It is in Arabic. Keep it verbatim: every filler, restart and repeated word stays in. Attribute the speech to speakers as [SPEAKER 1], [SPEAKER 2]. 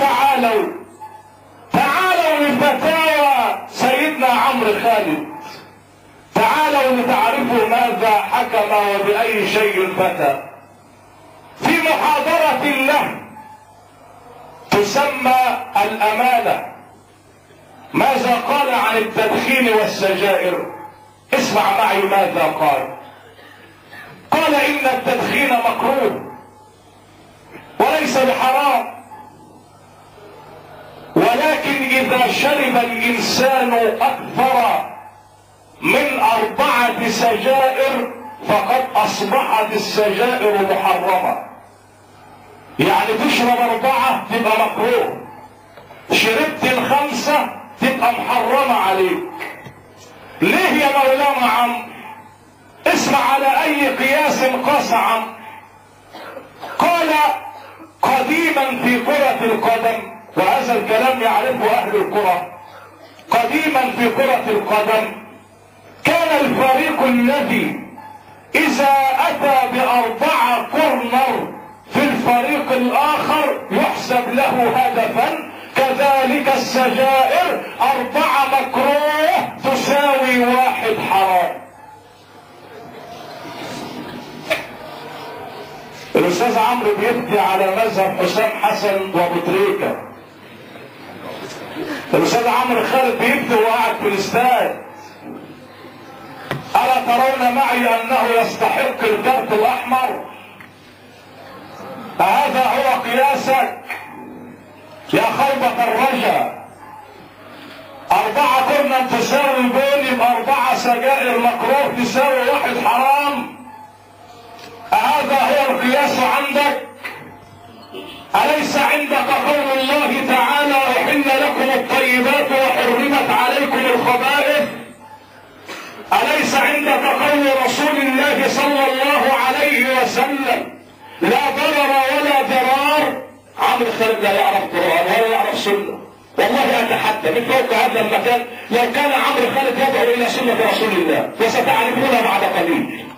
[SPEAKER 1] تعالوا تعالوا لفتاوى سيدنا عمرو خالد، تعالوا لتعرفوا ماذا حكم وبأي شيء فتى. في محاضرة له تسمى الأمانة ماذا قال عن التدخين والسجائر؟ اسمع معي ماذا قال. قال إن التدخين مكروه وليس بحرام، ولكن إذا شرب الإنسان أكثر من أربعة سجائر فقد أصبحت السجائر محرمة. يعني تشرب أربعة تبقى مكروه، شربت الخمسة تبقى محرمة عليك. ليه يا مولانا عمرو؟ اسمع على أي قياس قاس عمرو. قال قديما في كرة القدم، وهذا الكلام يعرفه أهل الكرة، قديما في كرة القدم كان الفريق الذي إذا أتى بأربعة كورنر في الفريق الآخر يحسب له هدفا. كذلك السجائر أربعة مكروه تساوي واحد حرام. الأستاذ عمرو بيفتي على مذهب حسام حسن وأبو تريكة. الأستاذ عمرو خالد بيفتي وقاعد في الاستاد. ألا ترون معي أنه يستحق الكارت الأحمر؟ هذا هو قياسك يا خيبة الرجا. أربعة كورنر تساوي جول، يبقى أربعة سجائر مكروه تساوي واحد حرام. هذا هو القياس عندك؟ أليس عندك قول الله تعالى أحل لكم الطيبات وحرمت عليكم الخبائث؟ أليس عندك قول رسول الله صلى الله عليه وسلم لا ضرر ولا ضرار؟ عمرو خالد لا يعرف قرآن ولا يعرف سنة. والله أتحدى من فوق هذا المكان لو كان عمرو خالد يدعو إلى سنة رسول الله، وستعرفونها بعد قليل.